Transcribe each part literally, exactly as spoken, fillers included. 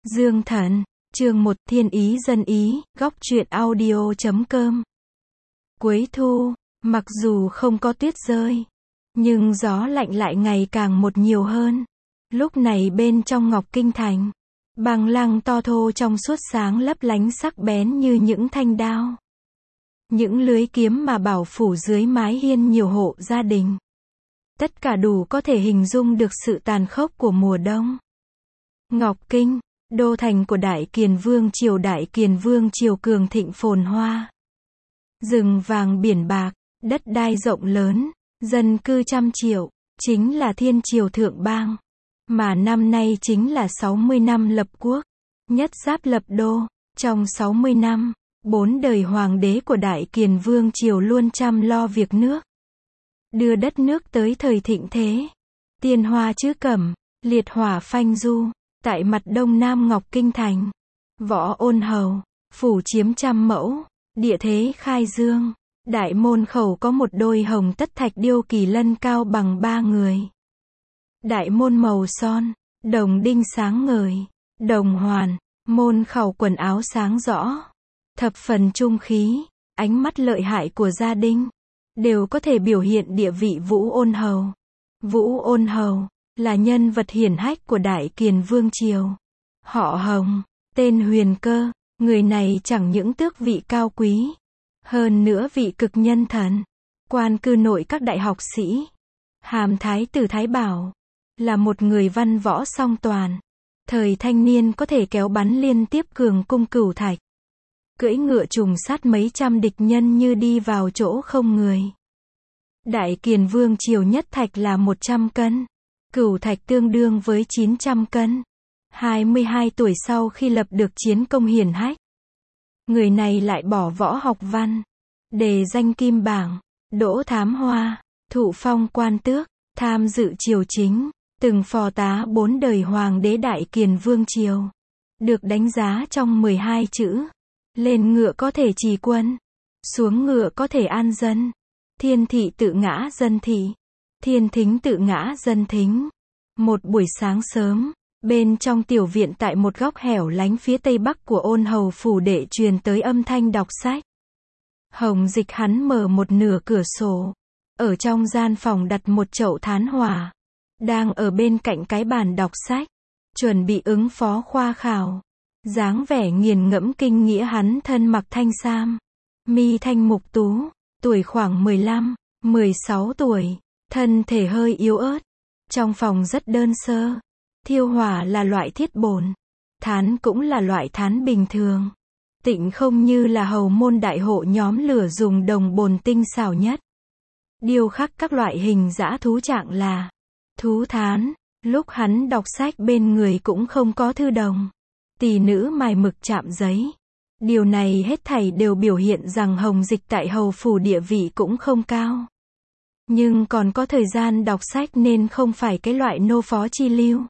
Dương Thần, chương một Thiên ý dân ý, góc truyện audio chấm com. Cuối thu, mặc dù không có tuyết rơi, nhưng gió lạnh lại ngày càng một nhiều hơn. Lúc này bên trong Ngọc Kinh Thành, bằng lăng to thô trong suốt sáng lấp lánh sắc bén như những thanh đao. Những lưới kiếm mà bảo phủ dưới mái hiên nhiều hộ gia đình. Tất cả đủ có thể hình dung được sự tàn khốc của mùa đông. Ngọc Kinh, đô thành của Đại Kiền Vương triều. Đại Kiền Vương triều cường thịnh phồn hoa. Rừng vàng biển bạc, đất đai rộng lớn, dân cư trăm triệu, chính là thiên triều thượng bang. Mà năm nay chính là sáu mươi năm lập quốc, nhất giáp lập đô. Trong sáu mươi năm, bốn đời hoàng đế của Đại Kiền Vương triều luôn chăm lo việc nước, đưa đất nước tới thời thịnh thế. Tiên hoa chữ cẩm, liệt hỏa phanh du. Tại mặt đông nam Ngọc Kinh Thành, võ ôn hầu, phủ chiếm trăm mẫu, địa thế khai dương. Đại môn khẩu có một đôi hồng tất thạch điêu kỳ lân cao bằng ba người. Đại môn màu son, đồng đinh sáng ngời, đồng hoàn, môn khẩu quần áo sáng rõ, thập phần trung khí, ánh mắt lợi hại của gia đình, đều có thể biểu hiện địa vị Vũ Ôn Hầu. Vũ Ôn Hầu là nhân vật hiển hách của Đại Kiền Vương triều. Họ Hồng, tên Huyền Cơ, người này chẳng những tước vị cao quý, hơn nữa vị cực nhân thần, quan cư nội các đại học sĩ, hàm thái tử Thái Bảo, là một người văn võ song toàn. Thời thanh niên có thể kéo bắn liên tiếp cường cung cửu thạch, cưỡi ngựa trùng sát mấy trăm địch nhân như đi vào chỗ không người. Đại Kiền Vương triều nhất thạch là một trăm cân. Cửu thạch tương đương với chín trăm cân. hai mươi hai tuổi sau khi lập được chiến công hiển hách, người này lại bỏ võ học văn, đề danh kim bảng, đỗ thám hoa, thụ phong quan tước, tham dự triều chính, từng phò tá bốn đời hoàng đế Đại Kiền Vương triều. Được đánh giá trong mười hai chữ: lên ngựa có thể trì quân, xuống ngựa có thể an dân. Thiên thị tự ngã dân thị, thiên thính tự ngã dân thính. Một buổi sáng sớm, bên trong tiểu viện tại một góc hẻo lánh phía tây bắc của Ôn Hầu phủ đệ truyền tới âm thanh đọc sách. Hồng Dịch hắn mở một nửa cửa sổ, ở trong gian phòng đặt một chậu thán hỏa, đang ở bên cạnh cái bàn đọc sách, chuẩn bị ứng phó khoa khảo. Dáng vẻ nghiền ngẫm kinh nghĩa, hắn thân mặc thanh sam, mi thanh mục tú, tuổi khoảng mười lăm, mười sáu tuổi, thân thể hơi yếu ớt. Trong phòng rất đơn sơ, thiêu hỏa là loại thiết bổn, thán cũng là loại thán bình thường. Tịnh không như là hầu môn đại hộ nhóm lửa dùng đồng bồn tinh xảo nhất, điêu khắc các loại hình dã thú trạng là thú thán. Lúc hắn đọc sách bên người cũng không có thư đồng, tỷ nữ mài mực chạm giấy. Điều này hết thảy đều biểu hiện rằng Hồng Dịch tại hầu phủ địa vị cũng không cao, nhưng còn có thời gian đọc sách nên không phải cái loại nô phó chi lưu.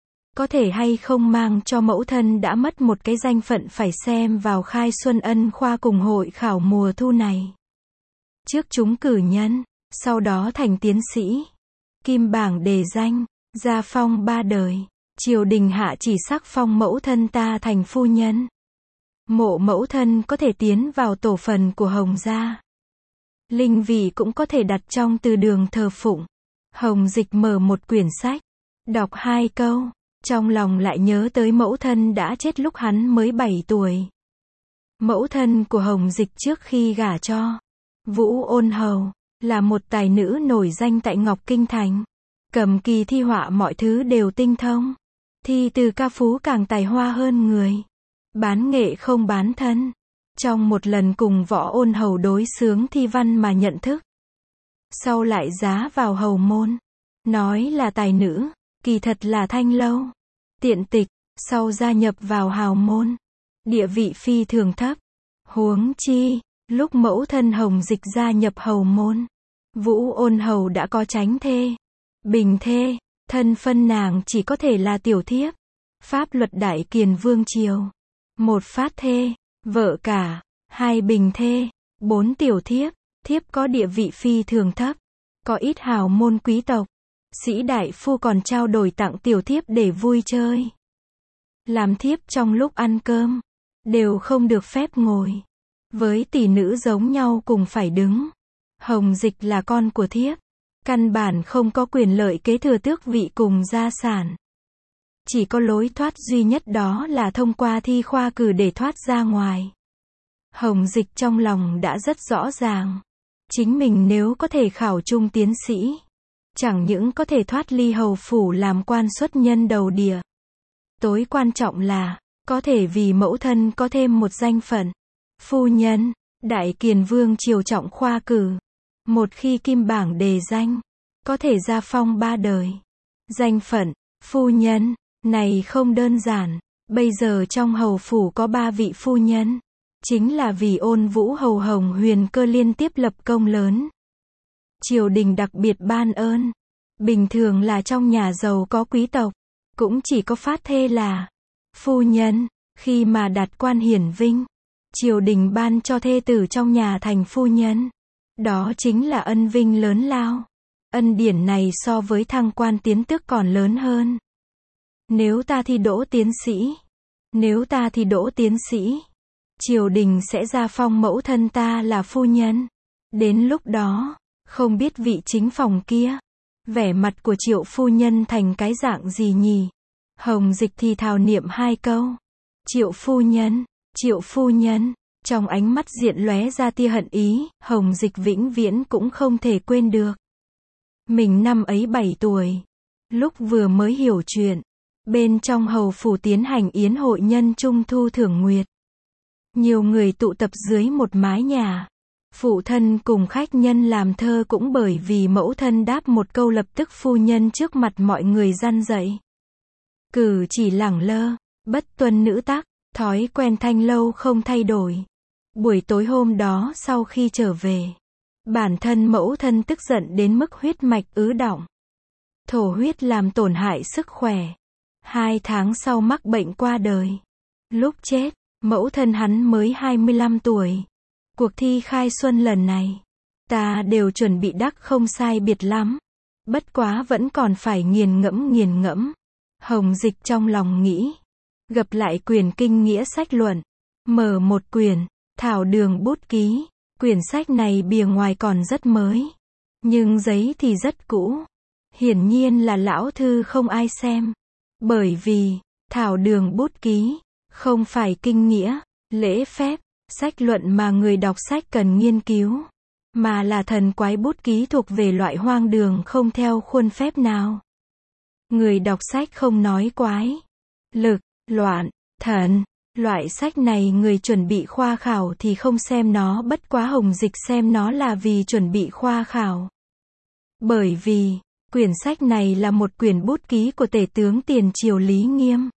Có thể hay không mang cho mẫu thân đã mất một cái danh phận phải xem vào khai xuân ân khoa cùng hội khảo mùa thu này. Trước chúng cử nhân, sau đó thành tiến sĩ, kim bảng đề danh, gia phong ba đời, triều đình hạ chỉ sắc phong mẫu thân ta thành phu nhân. Mộ mẫu thân có thể tiến vào tổ phần của Hồng gia. Linh vị cũng có thể đặt trong từ đường thờ phụng. Hồng Dịch mở một quyển sách, đọc hai câu, trong lòng lại nhớ tới mẫu thân đã chết lúc hắn mới bảy tuổi. Mẫu thân của Hồng Dịch trước khi gả cho Vũ Ôn Hầu, là một tài nữ nổi danh tại Ngọc Kinh Thành. Cầm kỳ thi họa mọi thứ đều tinh thông. Thi từ ca phú càng tài hoa hơn người. Bán nghệ không bán thân. Trong một lần cùng Võ Ôn Hầu đối xướng thi văn mà nhận thức, sau lại giá vào hầu môn, nói là tài nữ, kỳ thật là thanh lâu. Tiện tịch, sau gia nhập vào hào môn, địa vị phi thường thấp. Huống chi, lúc mẫu thân Hồng Dịch gia nhập hầu môn, Vũ Ôn Hầu đã có chánh thê, bình thê, thân phân nàng chỉ có thể là tiểu thiếp. Pháp luật Đại Kiền Vương triều, một phát thê, vợ cả, hai bình thê, bốn tiểu thiếp. Thiếp có địa vị phi thường thấp, có ít hào môn quý tộc, sĩ đại phu còn trao đổi tặng tiểu thiếp để vui chơi. làm thiếp trong lúc ăn cơm, đều không được phép ngồi. Với tỷ nữ giống nhau cùng phải đứng. Hồng Dịch là con của thiếp, căn bản không có quyền lợi kế thừa tước vị cùng gia sản. Chỉ có lối thoát duy nhất đó là thông qua thi khoa cử để thoát ra ngoài. Hồng Dịch trong lòng đã rất rõ ràng. Chính mình nếu có thể khảo trung tiến sĩ, chẳng những có thể thoát ly hầu phủ làm quan xuất nhân đầu địa. Tối quan trọng là, có thể vì mẫu thân có thêm một danh phận. Phu nhân, Đại Kiền Vương triều trọng khoa cử. Một khi kim bảng đề danh, có thể gia phong ba đời. Danh phận, phu nhân, này không đơn giản. Bây giờ trong hầu phủ có ba vị phu nhân. Chính là vì Ôn Vũ hầu Hồng Huyền Cơ liên tiếp lập công lớn. Triều đình đặc biệt ban ơn. Bình thường là trong nhà giàu có quý tộc, cũng chỉ có phát thê là phu nhân. Khi mà đạt quan hiển vinh, triều đình ban cho thê tử trong nhà thành phu nhân. Đó chính là ân vinh lớn lao. Ân điển này so với thăng quan tiến tước còn lớn hơn. Nếu ta thi đỗ tiến sĩ, nếu ta thi đỗ tiến sĩ, triều đình sẽ gia phong mẫu thân ta là phu nhân. Đến lúc đó, không biết vị chính phòng kia, vẻ mặt của Triệu phu nhân thành cái dạng gì nhỉ? Hồng Dịch thì thào niệm hai câu. Triệu phu nhân, Triệu phu nhân, trong ánh mắt diện lóe ra tia hận ý, Hồng Dịch vĩnh viễn cũng không thể quên được. Mình năm ấy bảy tuổi, lúc vừa mới hiểu chuyện, bên trong hầu phủ tiến hành yến hội nhân trung thu thưởng nguyệt. Nhiều người tụ tập dưới một mái nhà. Phụ thân cùng khách nhân làm thơ cũng bởi vì mẫu thân đáp một câu lập tức phu nhân trước mặt mọi người răn dậy. Cử chỉ lẳng lơ, bất tuân nữ tắc, thói quen thanh lâu không thay đổi. Buổi tối hôm đó sau khi trở về, bản thân mẫu thân tức giận đến mức huyết mạch ứ đọng. Thổ huyết làm tổn hại sức khỏe. Hai tháng sau mắc bệnh qua đời. Lúc chết, mẫu thân hắn mới hai mươi lăm tuổi. Cuộc thi khai xuân lần này, ta đều chuẩn bị đắc không sai biệt lắm. Bất quá vẫn còn phải nghiền ngẫm nghiền ngẫm. Hồng Dịch trong lòng nghĩ. Gập lại quyển kinh nghĩa sách luận. Mở một quyển, thảo đường bút ký. Quyển sách này bìa ngoài còn rất mới. Nhưng giấy thì rất cũ. Hiển nhiên là lão thư không ai xem. Bởi vì, thảo đường bút ký, không phải kinh nghĩa, lễ phép, sách luận mà người đọc sách cần nghiên cứu, mà là thần quái bút ký thuộc về loại hoang đường không theo khuôn phép nào. Người đọc sách không nói quái, lực, loạn, thần, loại sách này người chuẩn bị khoa khảo thì không xem nó, bất quá Hồng Dịch xem nó là vì chuẩn bị khoa khảo. Bởi vì, quyển sách này là một quyển bút ký của tể tướng tiền triều Lý Nghiêm.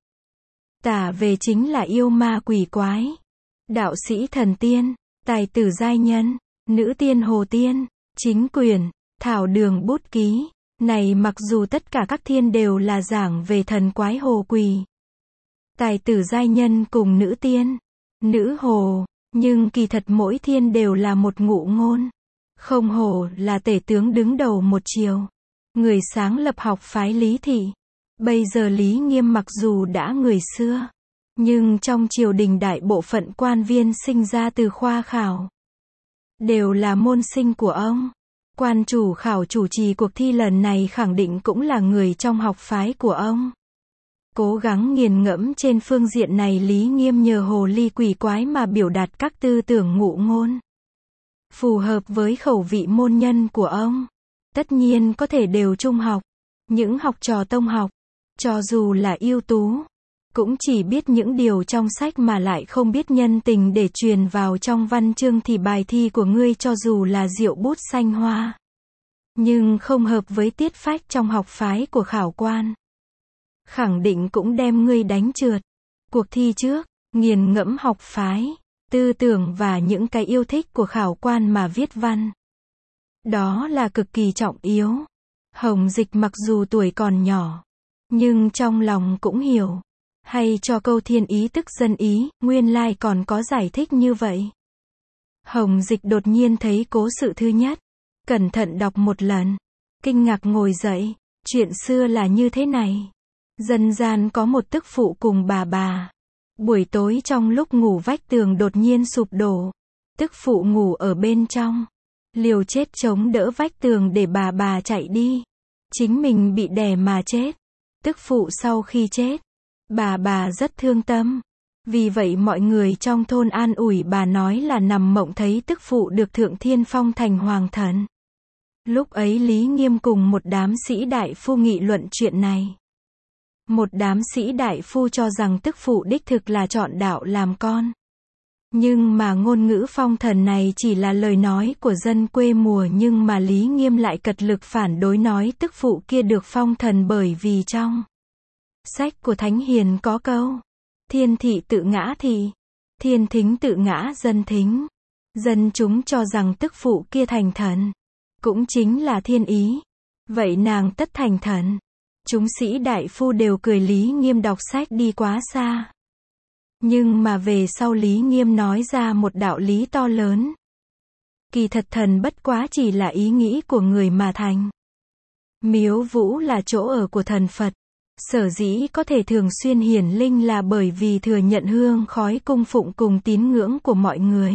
Tả về chính là yêu ma quỷ quái, đạo sĩ thần tiên, tài tử giai nhân, nữ tiên hồ tiên. Chính quyển, thảo đường bút ký, này mặc dù tất cả các thiên đều là giảng về thần quái hồ quỷ, tài tử giai nhân cùng nữ tiên, nữ hồ, nhưng kỳ thật mỗi thiên đều là một ngụ ngôn. Không hồ là tể tướng đứng đầu một triều, người sáng lập học phái Lý Thị. Bây giờ Lý Nghiêm mặc dù đã người xưa, nhưng trong triều đình đại bộ phận quan viên sinh ra từ khoa khảo, đều là môn sinh của ông. Quan chủ khảo chủ trì cuộc thi lần này khẳng định cũng là người trong học phái của ông. Cố gắng nghiền ngẫm trên phương diện này, Lý Nghiêm nhờ hồ ly quỷ quái mà biểu đạt các tư tưởng ngụ ngôn, phù hợp với khẩu vị môn nhân của ông. Tất nhiên có thể đều trung học. Những học trò tông học, cho dù là ưu tú, cũng chỉ biết những điều trong sách mà lại không biết nhân tình để truyền vào trong văn chương thì bài thi của ngươi cho dù là rượu bút xanh hoa, nhưng không hợp với tiết phách trong học phái của khảo quan, khẳng định cũng đem ngươi đánh trượt. Cuộc thi trước, nghiền ngẫm học phái, tư tưởng và những cái yêu thích của khảo quan mà viết văn. Đó là cực kỳ trọng yếu. Hồng Dịch mặc dù tuổi còn nhỏ, nhưng trong lòng cũng hiểu. Hay cho câu thiên ý tức dân ý, nguyên lai còn có giải thích như vậy. Hồng Dịch đột nhiên thấy cố sự thứ nhất, cẩn thận đọc một lần, kinh ngạc ngồi dậy, chuyện xưa là như thế này. Dân gian có một tức phụ cùng bà bà. Buổi tối trong lúc ngủ vách tường đột nhiên sụp đổ. Tức phụ ngủ ở bên trong. Liều chết chống đỡ vách tường để bà bà chạy đi. Chính mình bị đè mà chết. Tức phụ sau khi chết, bà bà rất thương tâm. Vì vậy mọi người trong thôn an ủi bà nói là nằm mộng thấy tức phụ được thượng thiên phong thành hoàng thần. Lúc ấy Lý Nghiêm cùng một đám sĩ đại phu nghị luận chuyện này. Một đám sĩ đại phu cho rằng tức phụ đích thực là chọn đạo làm con. Nhưng mà ngôn ngữ phong thần này chỉ là lời nói của dân quê mùa, nhưng mà Lý Nghiêm lại cật lực phản đối, nói tức phụ kia được phong thần bởi vì trong sách của Thánh Hiền có câu: thiên thị tự ngã thị, thiên thính tự ngã dân thính. Dân chúng cho rằng tức phụ kia thành thần, cũng chính là thiên ý. Vậy nàng tất thành thần. Chúng sĩ đại phu đều cười Lý Nghiêm đọc sách đi quá xa. Nhưng mà về sau Lý Nghiêm nói ra một đạo lý to lớn. Kỳ thật thần bất quá chỉ là ý nghĩ của người mà thành. Miếu Vũ là chỗ ở của thần Phật. Sở dĩ có thể thường xuyên hiển linh là bởi vì thừa nhận hương khói cung phụng cùng tín ngưỡng của mọi người.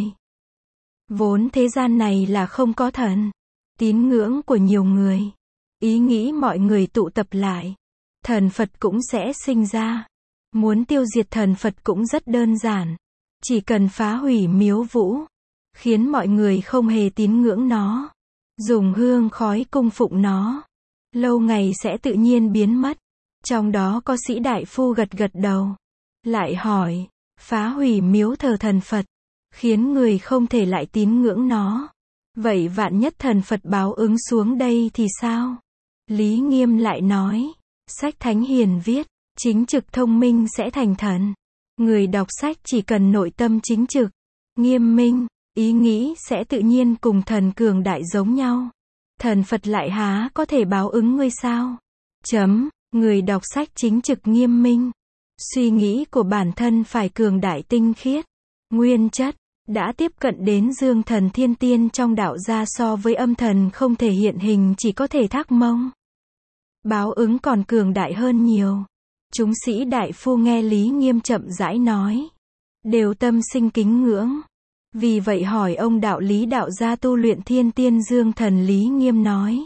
Vốn thế gian này là không có thần. Tín ngưỡng của nhiều người, ý nghĩ mọi người tụ tập lại, thần Phật cũng sẽ sinh ra. Muốn tiêu diệt thần Phật cũng rất đơn giản. Chỉ cần phá hủy miếu Vũ, khiến mọi người không hề tín ngưỡng nó, dùng hương khói cung phụng nó, lâu ngày sẽ tự nhiên biến mất. Trong đó có sĩ đại phu gật gật đầu. Lại hỏi, phá hủy miếu thờ thần Phật, khiến người không thể lại tín ngưỡng nó. Vậy vạn nhất thần Phật báo ứng xuống đây thì sao? Lý Nghiêm lại nói, sách Thánh Hiền viết, chính trực thông minh sẽ thành thần. Người đọc sách chỉ cần nội tâm chính trực, nghiêm minh, ý nghĩ sẽ tự nhiên cùng thần cường đại giống nhau. Thần Phật lại há có thể báo ứng ngươi sao? Chấm, người đọc sách chính trực nghiêm minh. Suy nghĩ của bản thân phải cường đại tinh khiết, nguyên chất, đã tiếp cận đến dương thần thiên tiên trong đạo gia, so với âm thần không thể hiện hình chỉ có thể thác mông. Báo ứng còn cường đại hơn nhiều. Chúng sĩ đại phu nghe Lý Nghiêm chậm rãi nói, đều tâm sinh kính ngưỡng. Vì vậy hỏi ông đạo lý đạo gia tu luyện thiên tiên dương thần. Lý Nghiêm nói,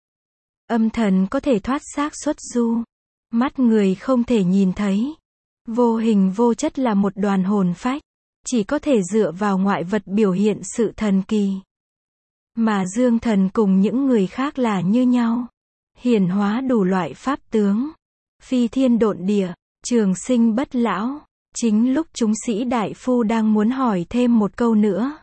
âm thần có thể thoát xác xuất du, mắt người không thể nhìn thấy. Vô hình vô chất là một đoàn hồn phách, chỉ có thể dựa vào ngoại vật biểu hiện sự thần kỳ. Mà dương thần cùng những người khác là như nhau, hiển hóa đủ loại pháp tướng, phi thiên độn địa, trường sinh bất lão. Chính lúc chúng sĩ đại phu đang muốn hỏi thêm một câu nữa,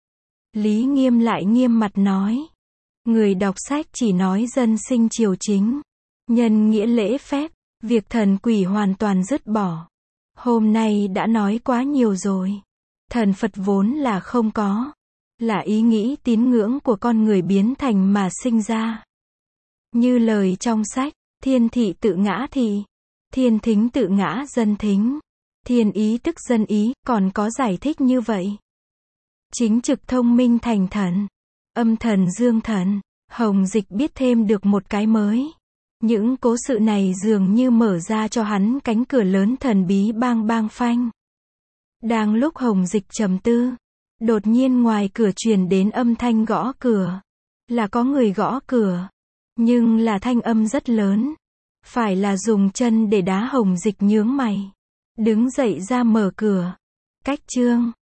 Lý Nghiêm lại nghiêm mặt nói, người đọc sách chỉ nói dân sinh triều chính, nhân nghĩa lễ phép, việc thần quỷ hoàn toàn dứt bỏ. Hôm nay đã nói quá nhiều rồi. Thần Phật vốn là không có, là ý nghĩ tín ngưỡng của con người biến thành mà sinh ra. Như lời trong sách, thiên thị tự ngã thị, thiên thính tự ngã dân thính, thiên ý tức dân ý, còn có giải thích như vậy. Chính trực thông minh thành thần, âm thần dương thần. Hồng Dịch biết thêm được một cái mới. Những cố sự này dường như mở ra cho hắn cánh cửa lớn thần bí. Bang bang phanh. Đang lúc Hồng Dịch trầm tư, đột nhiên ngoài cửa truyền đến âm thanh gõ cửa. Là có người gõ cửa, nhưng là thanh âm rất lớn. Phải là dùng chân để đá. Hồng Dịch nhướng mày, đứng dậy ra mở cửa. Cách chương